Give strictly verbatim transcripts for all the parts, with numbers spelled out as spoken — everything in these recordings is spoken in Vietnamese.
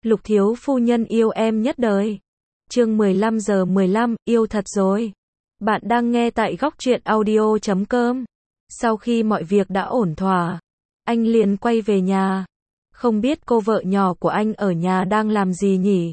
Lục thiếu phu nhân yêu em nhất đời. Chương mười lăm giờ mười lăm, yêu thật rồi. Bạn đang nghe tại góc truyện audio chấm com. Sau khi mọi việc đã ổn thỏa, anh liền quay về nhà. Không biết cô vợ nhỏ của anh ở nhà đang làm gì nhỉ?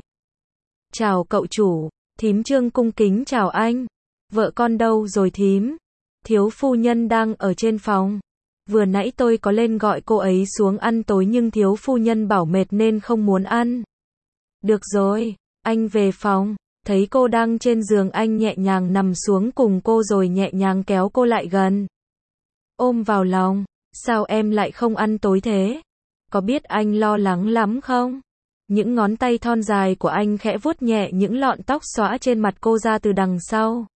Chào cậu chủ, thím Trương cung kính chào anh. Vợ con đâu rồi thím? Thiếu phu nhân đang ở trên phòng. Vừa nãy tôi có lên gọi cô ấy xuống ăn tối nhưng thiếu phu nhân bảo mệt nên không muốn ăn. Được rồi, anh về phòng, thấy cô đang trên giường anh nhẹ nhàng nằm xuống cùng cô rồi nhẹ nhàng kéo cô lại gần. Ôm vào lòng, sao em lại không ăn tối thế? Có biết anh lo lắng lắm không? Những ngón tay thon dài của anh khẽ vuốt nhẹ những lọn tóc xõa trên mặt cô ra từ đằng sau.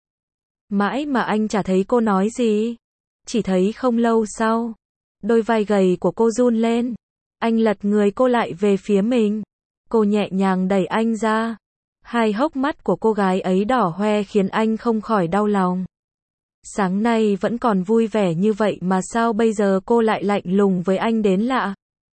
Mãi mà anh chả thấy cô nói gì. Chỉ thấy không lâu sau, đôi vai gầy của cô run lên. Anh lật người cô lại về phía mình. Cô nhẹ nhàng đẩy anh ra. Hai hốc mắt của cô gái ấy đỏ hoe khiến anh không khỏi đau lòng. Sáng nay vẫn còn vui vẻ như vậy mà sao bây giờ cô lại lạnh lùng với anh đến lạ.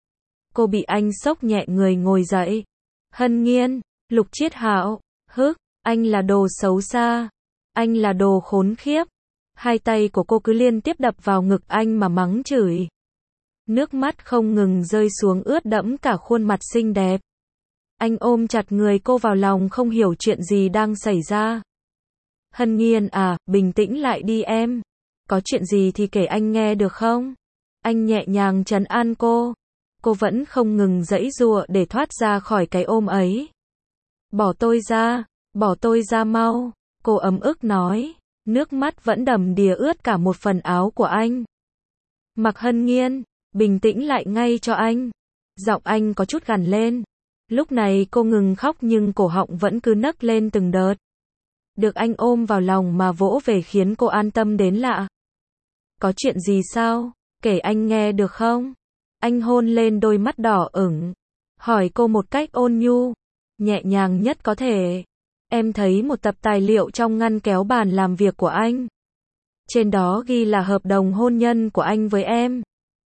Cô bị anh xốc nhẹ người ngồi dậy. Hân Nghiên, Lục Chiết Hạo, hức, anh là đồ xấu xa. Anh là đồ khốn khiếp. Hai tay của cô cứ liên tiếp đập vào ngực anh mà mắng chửi. Nước mắt không ngừng rơi xuống ướt đẫm cả khuôn mặt xinh đẹp. Anh ôm chặt người cô vào lòng không hiểu chuyện gì đang xảy ra. Hân Nghiên à, bình tĩnh lại đi em. Có chuyện gì thì kể anh nghe được không? Anh nhẹ nhàng trấn an cô. Cô vẫn không ngừng giãy giụa để thoát ra khỏi cái ôm ấy. Bỏ tôi ra, bỏ tôi ra mau. Cô ấm ức nói. Nước mắt vẫn đầm đìa ướt cả một phần áo của anh. Mặc Hân Nghiên, bình tĩnh lại ngay cho anh. Giọng anh có chút gằn lên. Lúc này cô ngừng khóc nhưng cổ họng vẫn cứ nấc lên từng đợt. Được anh ôm vào lòng mà vỗ về khiến cô an tâm đến lạ. Có chuyện gì sao? Kể anh nghe được không? Anh hôn lên đôi mắt đỏ ửng. Hỏi cô một cách ôn nhu. Nhẹ nhàng nhất có thể. Em thấy một tập tài liệu trong ngăn kéo bàn làm việc của anh. Trên đó ghi là hợp đồng hôn nhân của anh với em.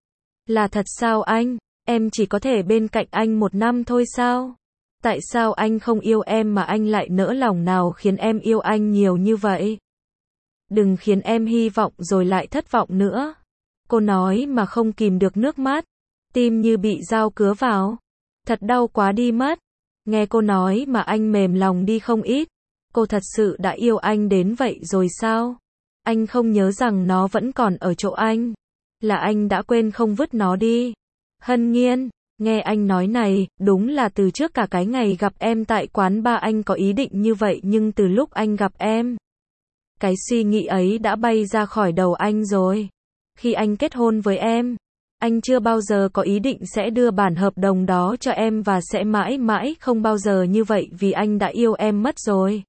Là thật sao anh? Em chỉ có thể bên cạnh anh một năm thôi sao? Tại sao anh không yêu em mà anh lại nỡ lòng nào khiến em yêu anh nhiều như vậy? Đừng khiến em hy vọng rồi lại thất vọng nữa. Cô nói mà không kìm được nước mắt. Tim như bị dao cứa vào. Thật đau quá đi mất. Nghe cô nói mà anh mềm lòng đi không ít. Cô thật sự đã yêu anh đến vậy rồi sao? Anh không nhớ rằng nó vẫn còn ở chỗ anh. Là anh đã quên không vứt nó đi. Hân Nghiên, nghe anh nói này, đúng là từ trước cả cái ngày gặp em tại quán bar anh có ý định như vậy nhưng từ lúc anh gặp em, cái suy nghĩ ấy đã bay ra khỏi đầu anh rồi. Khi anh kết hôn với em, anh chưa bao giờ có ý định sẽ đưa bản hợp đồng đó cho em và sẽ mãi mãi không bao giờ như vậy vì anh đã yêu em mất rồi.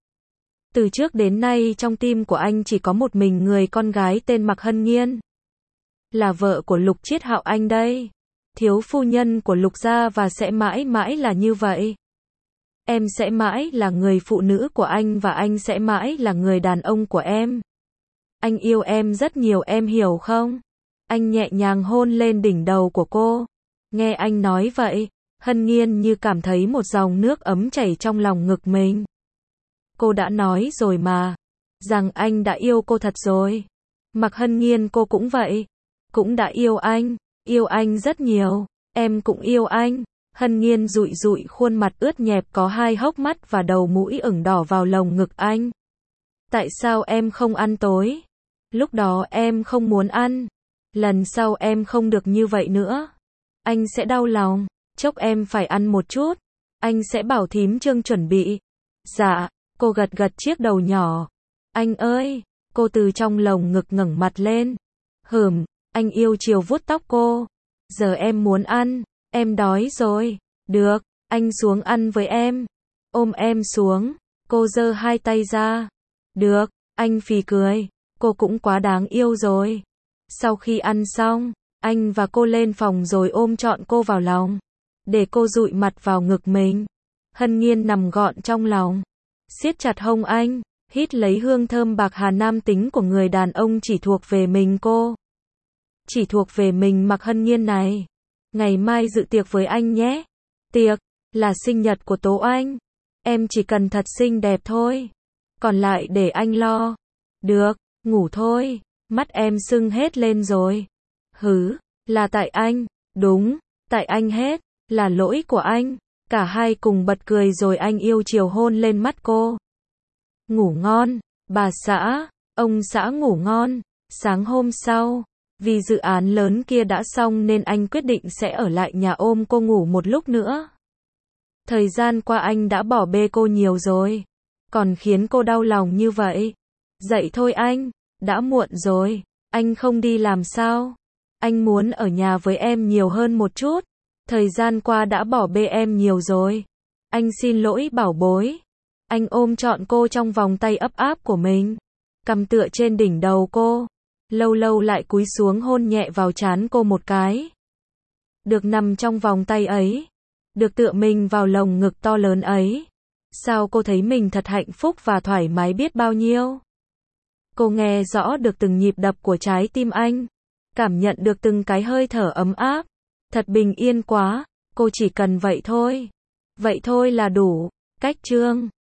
Từ trước đến nay trong tim của anh chỉ có một mình người con gái tên Mạc Hân Nghiên. Là vợ của Lục Chiết Hạo anh đây. Thiếu phu nhân của Lục gia và sẽ mãi mãi là như vậy. Em sẽ mãi là người phụ nữ của anh và anh sẽ mãi là người đàn ông của em. Anh yêu em rất nhiều em hiểu không? Anh nhẹ nhàng hôn lên đỉnh đầu của cô. Nghe anh nói vậy, Hân Nghiên như cảm thấy một dòng nước ấm chảy trong lòng ngực mình. Cô đã nói rồi mà, rằng anh đã yêu cô thật rồi. Mặc Hân Nghiên cô cũng vậy, cũng đã yêu anh, yêu anh rất nhiều, em cũng yêu anh. Hân Nghiên dụi dụi khuôn mặt ướt nhẹp có hai hốc mắt và đầu mũi ửng đỏ vào lồng ngực anh. Tại sao em không ăn tối? Lúc đó em không muốn ăn. Lần sau em không được như vậy nữa. Anh sẽ đau lòng, chốc em phải ăn một chút. Anh sẽ bảo thím Trương chuẩn bị. Dạ, cô gật gật chiếc đầu nhỏ. Anh ơi, cô từ trong lồng ngực ngẩng mặt lên. Hừm, anh yêu chiều vuốt tóc cô. Giờ em muốn ăn, em đói rồi. Được, anh xuống ăn với em. Ôm em xuống, cô giơ hai tay ra. Được, anh phì cười, cô cũng quá đáng yêu rồi. Sau khi ăn xong, anh và cô lên phòng rồi ôm trọn cô vào lòng. Để cô dụi mặt vào ngực mình. Hân Nghiên nằm gọn trong lòng. Siết chặt hông anh, hít lấy hương thơm bạc hà nam tính của người đàn ông chỉ thuộc về mình cô. Chỉ thuộc về mình Mạc Hân Nghiên này. Ngày mai dự tiệc với anh nhé. Tiệc, là sinh nhật của Tố Anh. Em chỉ cần thật xinh đẹp thôi. Còn lại để anh lo. Được, ngủ thôi. Mắt em sưng hết lên rồi. Hứ, là tại anh. Đúng, tại anh hết. Là lỗi của anh. Cả hai cùng bật cười rồi anh yêu chiều hôn lên mắt cô. Ngủ ngon, bà xã. Ông xã ngủ ngon. Sáng hôm sau, vì dự án lớn kia đã xong nên anh quyết định sẽ ở lại nhà ôm cô ngủ một lúc nữa. Thời gian qua anh đã bỏ bê cô nhiều rồi. Còn khiến cô đau lòng như vậy. Dậy thôi anh, đã muộn rồi. Anh không đi làm sao? Anh muốn ở nhà với em nhiều hơn một chút. Thời gian qua đã bỏ bê em nhiều rồi. Anh xin lỗi bảo bối. Anh ôm trọn cô trong vòng tay ấp áp của mình. Cầm tựa trên đỉnh đầu cô. Lâu lâu lại cúi xuống hôn nhẹ vào trán cô một cái. Được nằm trong vòng tay ấy. Được tựa mình vào lồng ngực to lớn ấy. Sao cô thấy mình thật hạnh phúc và thoải mái biết bao nhiêu. Cô nghe rõ được từng nhịp đập của trái tim anh. Cảm nhận được từng cái hơi thở ấm áp. Thật bình yên quá. Cô chỉ cần vậy thôi. Vậy thôi là đủ. Cách chương